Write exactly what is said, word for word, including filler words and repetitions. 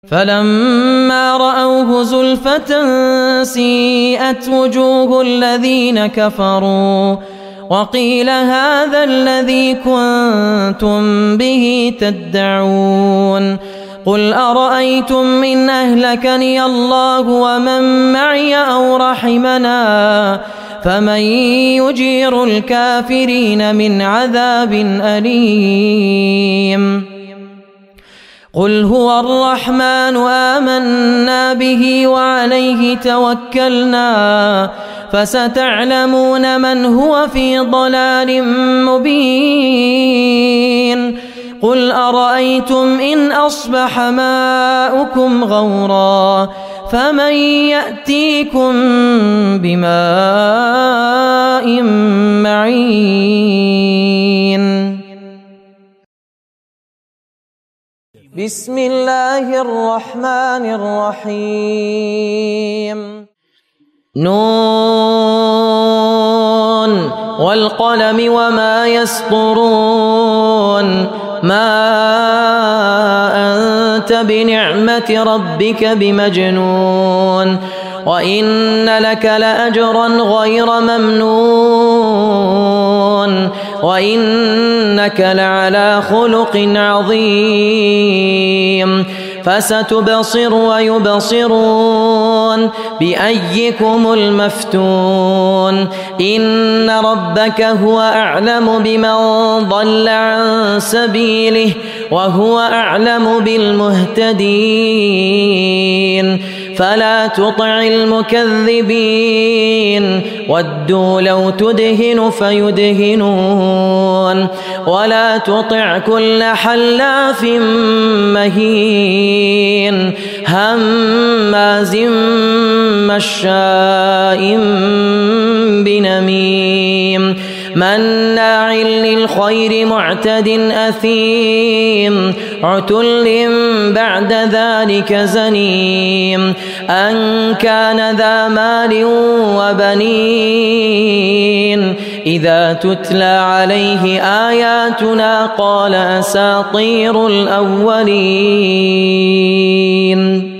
فلما رأوه زلفة سيئت وجوه الذين كفروا وقيل هذا الذي كنتم به تدعون قل أرأيتم إن أهلكني الله ومن معي أو رحمنا فمن يجير الكافرين من عذاب أليم قل هو الرحمن آمنا به وعليه توكلنا فستعلمون من هو في ضلال مبين قل أرأيتم إن أصبح ماؤكم غورا فمن يأتيكم بماء معين بسم الله الرحمن الرحيم نون والقلم وما يسطرون ما أنت بنعمة ربك بمجنون وإن لك لأجرا غير ممنون وإنك لعلى خلق عظيم فستبصر ويبصرون بأيكم المفتون إن ربك هو أعلم بمن ضل عن سبيله وهو أعلم بالمهتدين فلا تطع المكذبين ودوا لو تدهن فيدهنون ولا تطع كل حلاف مهين هماز مشاء بنميم مناع للخير معتد أثيم عتل بعد ذلك زنيم أن كان ذا مال وبنين إذا تتلى عليه آياتنا قال أساطير الأولين